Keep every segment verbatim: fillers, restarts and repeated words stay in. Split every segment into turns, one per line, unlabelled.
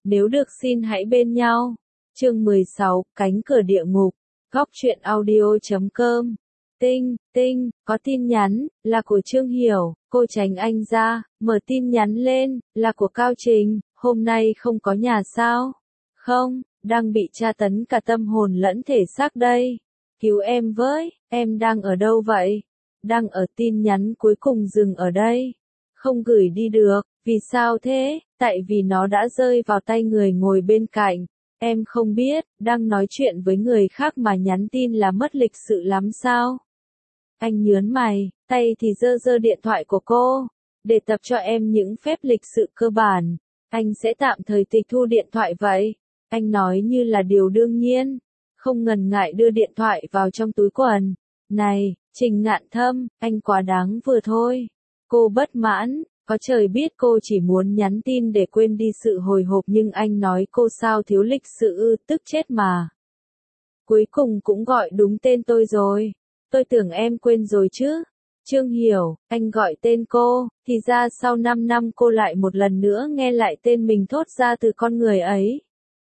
Nếu được xin hãy bên nhau. Chương mười sáu, cánh cửa địa ngục. Góc truyện audio chấm com. Tinh, tinh, có tin nhắn, là của Trương Hiểu, cô tránh anh ra, mở tin nhắn lên, là của Cao Trình, hôm nay không có nhà sao? Không, đang bị tra tấn cả tâm hồn lẫn thể xác đây. Cứu em với, em đang ở đâu vậy? Đang ở tin nhắn cuối cùng dừng ở đây. Không gửi đi được, vì sao thế? Tại vì nó đã rơi vào tay người ngồi bên cạnh. Em không biết, đang nói chuyện với người khác mà nhắn tin là mất lịch sự lắm sao? Anh nhớn mày, tay thì giơ giơ điện thoại của cô. Để tập cho em những phép lịch sự cơ bản, anh sẽ tạm thời tịch thu điện thoại vậy. Anh nói như là điều đương nhiên, không ngần ngại đưa điện thoại vào trong túi quần. Này, Trình Ngạn Thâm, anh quá đáng vừa thôi. Cô bất mãn, có trời biết cô chỉ muốn nhắn tin để quên đi sự hồi hộp nhưng anh nói cô sao thiếu lịch sự ư, tức chết mà. Cuối cùng cũng gọi đúng tên tôi rồi. Tôi tưởng em quên rồi chứ. Trương Hiểu, anh gọi tên cô, thì ra sau năm năm cô lại một lần nữa nghe lại tên mình thốt ra từ con người ấy.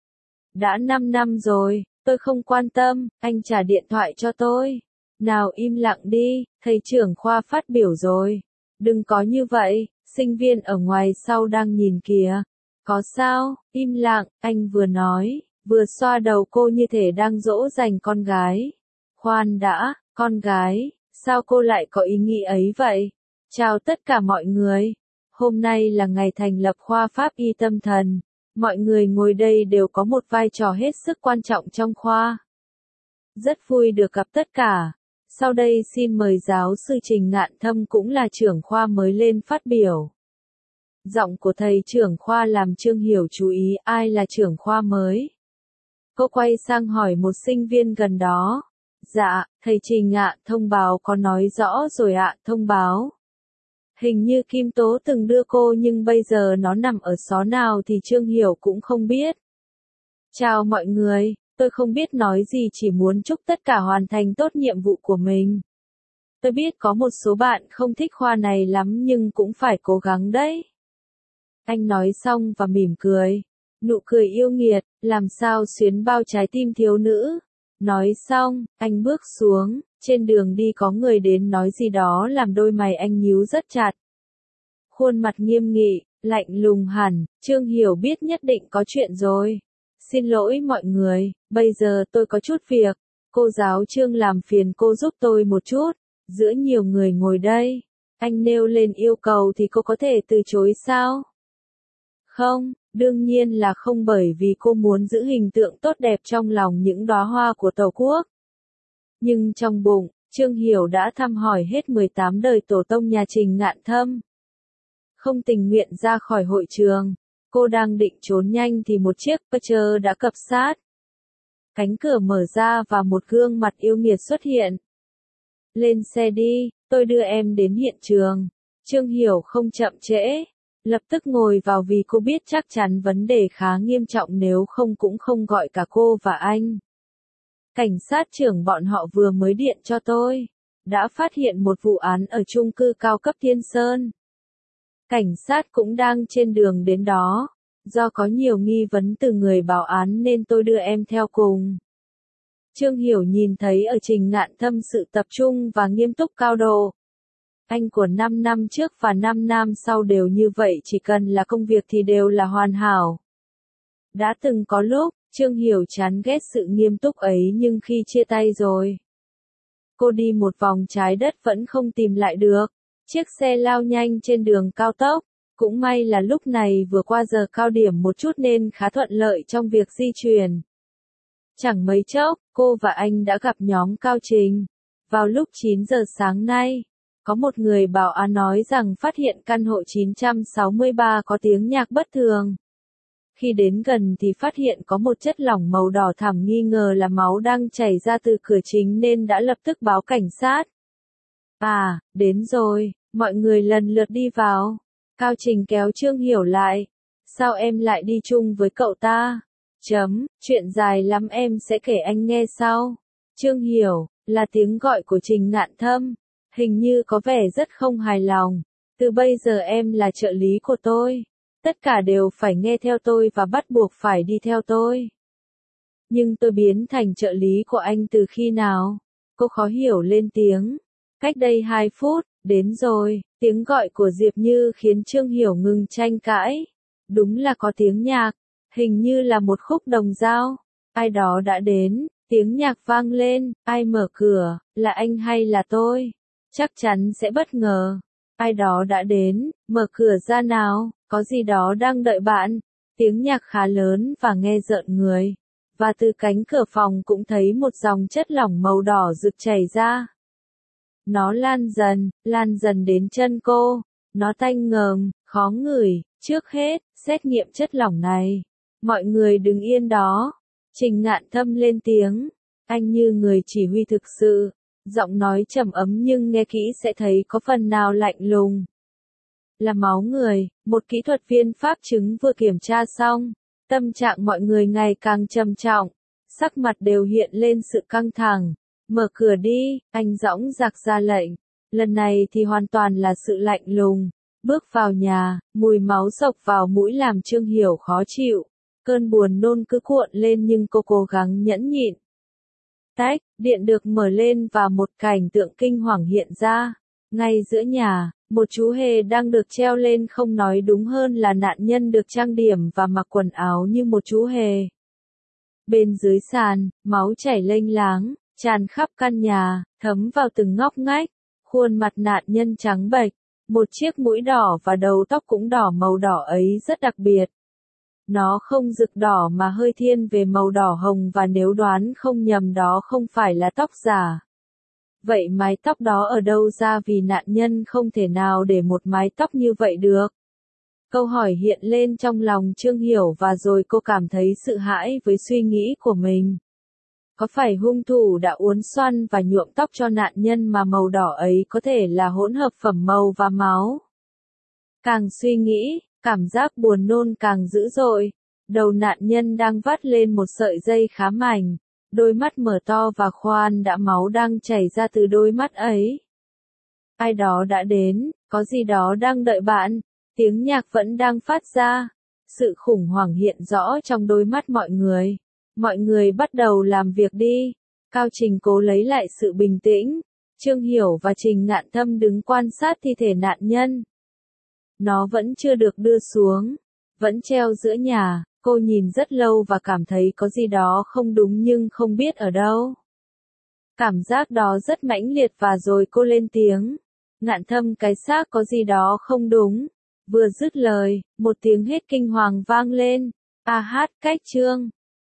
Đã năm năm rồi, tôi không quan tâm, anh trả điện thoại cho tôi. Nào im lặng đi, thầy trưởng khoa phát biểu rồi. Đừng có như vậy, sinh viên ở ngoài sau đang nhìn kìa. Có sao, im lặng, anh vừa nói, vừa xoa đầu cô như thể đang dỗ dành con gái. Khoan đã, con gái, sao cô lại có ý nghĩ ấy vậy? Chào tất cả mọi người. Hôm nay là ngày thành lập khoa Pháp y tâm thần. Mọi người ngồi đây đều có một vai trò hết sức quan trọng trong khoa. Rất vui được gặp tất cả. Sau đây xin mời giáo sư Trình Ngạn Thâm cũng là trưởng khoa mới lên phát biểu. Giọng của thầy trưởng khoa làm Trương Hiểu chú ý ai là trưởng khoa mới. Cô quay sang hỏi một sinh viên gần đó. Dạ, thầy Trình ạ, thông báo có nói rõ rồi ạ, thông báo. Hình như Kim Tố từng đưa cô nhưng bây giờ nó nằm ở xó nào thì Trương Hiểu cũng không biết. Chào mọi người, tôi không biết nói gì chỉ muốn chúc tất cả hoàn thành tốt nhiệm vụ của mình. Tôi biết có một số bạn không thích khoa này lắm nhưng cũng phải cố gắng đấy. Anh nói xong và mỉm cười. Nụ cười yêu nghiệt, làm sao xuyến bao trái tim thiếu nữ. Nói xong, anh bước xuống, trên đường đi có người đến nói gì đó làm đôi mày anh nhíu rất chặt. Khuôn mặt nghiêm nghị, lạnh lùng hẳn, Trương Hiểu biết nhất định có chuyện rồi. Xin lỗi mọi người, bây giờ tôi có chút việc. Cô giáo Trương làm phiền cô giúp tôi một chút. Giữa nhiều người ngồi đây, anh nêu lên yêu cầu thì cô có thể từ chối sao? Không, đương nhiên là không bởi vì cô muốn giữ hình tượng tốt đẹp trong lòng những đóa hoa của Tổ quốc. Nhưng trong bụng, Trương Hiểu đã thăm hỏi hết mười tám đời tổ tông nhà Trình Ngạn Thâm. Không tình nguyện ra khỏi hội trường, cô đang định trốn nhanh thì một chiếc Peugeot đã cập sát. Cánh cửa mở ra và một gương mặt yêu nghiệt xuất hiện. Lên xe đi, tôi đưa em đến hiện trường. Trương Hiểu không chậm trễ. Lập tức ngồi vào vì cô biết chắc chắn vấn đề khá nghiêm trọng nếu không cũng không gọi cả cô và anh. Cảnh sát trưởng bọn họ vừa mới điện cho tôi. Đã phát hiện một vụ án ở chung cư cao cấp Thiên Sơn. Cảnh sát cũng đang trên đường đến đó. Do có nhiều nghi vấn từ người báo án nên tôi đưa em theo cùng. Trương Hiểu nhìn thấy ở Trình Ngạn Thâm sự tập trung và nghiêm túc cao độ. Anh của năm năm trước và năm năm sau đều như vậy, chỉ cần là công việc thì đều là hoàn hảo. Đã từng có lúc, Trương Hiểu chán ghét sự nghiêm túc ấy nhưng khi chia tay rồi. Cô đi một vòng trái đất vẫn không tìm lại được. Chiếc xe lao nhanh trên đường cao tốc. Cũng may là lúc này vừa qua giờ cao điểm một chút nên khá thuận lợi trong việc di chuyển. Chẳng mấy chốc, cô và anh đã gặp nhóm Cao Trình. Vào lúc chín giờ sáng nay. Có một người bảo án nói rằng phát hiện căn hộ chín trăm sáu mươi ba có tiếng nhạc bất thường. Khi đến gần thì phát hiện có một chất lỏng màu đỏ thẳm nghi ngờ là máu đang chảy ra từ cửa chính nên đã lập tức báo cảnh sát. À, đến rồi, mọi người lần lượt đi vào. Cao Trình kéo Trương Hiểu lại. Sao em lại đi chung với cậu ta? Chấm, chuyện dài lắm em sẽ kể anh nghe sau. Trương Hiểu, là tiếng gọi của Trình Ngạn Thâm. Hình như có vẻ rất không hài lòng. Từ bây giờ em là trợ lý của tôi. Tất cả đều phải nghe theo tôi và bắt buộc phải đi theo tôi. Nhưng tôi biến thành trợ lý của anh từ khi nào? Cô khó hiểu lên tiếng. Cách đây hai phút, đến rồi. Tiếng gọi của Diệp Như khiến Trương Hiểu ngừng tranh cãi. Đúng là có tiếng nhạc, hình như là một khúc đồng dao. Ai đó đã đến, tiếng nhạc vang lên, ai mở cửa, là anh hay là tôi? Chắc chắn sẽ bất ngờ. Ai đó đã đến, mở cửa ra nào, có gì đó đang đợi bạn. Tiếng nhạc khá lớn và nghe rợn người. Và từ cánh cửa phòng cũng thấy một dòng chất lỏng màu đỏ rực chảy ra. Nó lan dần, lan dần đến chân cô. Nó tanh ngờm, khó ngửi. Trước hết, xét nghiệm chất lỏng này. Mọi người đứng yên đó. Trình Ngạn Thâm lên tiếng. Anh như người chỉ huy thực sự. Giọng nói trầm ấm nhưng nghe kỹ sẽ thấy có phần nào lạnh lùng. Là máu người, một kỹ thuật viên pháp chứng vừa kiểm tra xong. Tâm trạng mọi người ngày càng trầm trọng. Sắc mặt đều hiện lên sự căng thẳng. Mở cửa đi, anh dõng dạc ra lệnh. Lần này thì hoàn toàn là sự lạnh lùng. Bước vào nhà, mùi máu xộc vào mũi làm Trương Hiểu khó chịu. Cơn buồn nôn cứ cuộn lên nhưng cô cố gắng nhẫn nhịn. Tách, điện được mở lên và một cảnh tượng kinh hoàng hiện ra. Ngay giữa nhà, một chú hề đang được treo lên, không nói đúng hơn là nạn nhân được trang điểm và mặc quần áo như một chú hề. Bên dưới sàn, máu chảy lênh láng, tràn khắp căn nhà, thấm vào từng ngóc ngách. Khuôn mặt nạn nhân trắng bệch, một chiếc mũi đỏ và đầu tóc cũng đỏ, màu đỏ ấy rất đặc biệt. Nó không rực đỏ mà hơi thiên về màu đỏ hồng, và nếu đoán không nhầm đó không phải là tóc giả. Vậy mái tóc đó ở đâu ra, vì nạn nhân không thể nào để một mái tóc như vậy được? Câu hỏi hiện lên trong lòng Trương Hiểu và rồi cô cảm thấy sợ hãi với suy nghĩ của mình. Có phải hung thủ đã uốn xoăn và nhuộm tóc cho nạn nhân mà màu đỏ ấy có thể là hỗn hợp phẩm màu và máu? Càng suy nghĩ, cảm giác buồn nôn càng dữ dội. Đầu nạn nhân đang vắt lên một sợi dây khá mảnh. Đôi mắt mở to và khoan đã máu đang chảy ra từ đôi mắt ấy. Ai đó đã đến, có gì đó đang đợi bạn. Tiếng nhạc vẫn đang phát ra. Sự khủng hoảng hiện rõ trong đôi mắt mọi người. Mọi người bắt đầu làm việc đi. Cao Trình cố lấy lại sự bình tĩnh. Trương Hiểu và Trình Ngạn Thâm đứng quan sát thi thể nạn nhân. Nó vẫn chưa được đưa xuống. Vẫn treo giữa nhà. Cô nhìn rất lâu và cảm thấy có gì đó không đúng nhưng không biết ở đâu. Cảm giác đó rất mãnh liệt và rồi cô lên tiếng. Ngạn Thâm, cái xác có gì đó không đúng. Vừa dứt lời, một tiếng hét kinh hoàng vang lên. A hát cách Trương.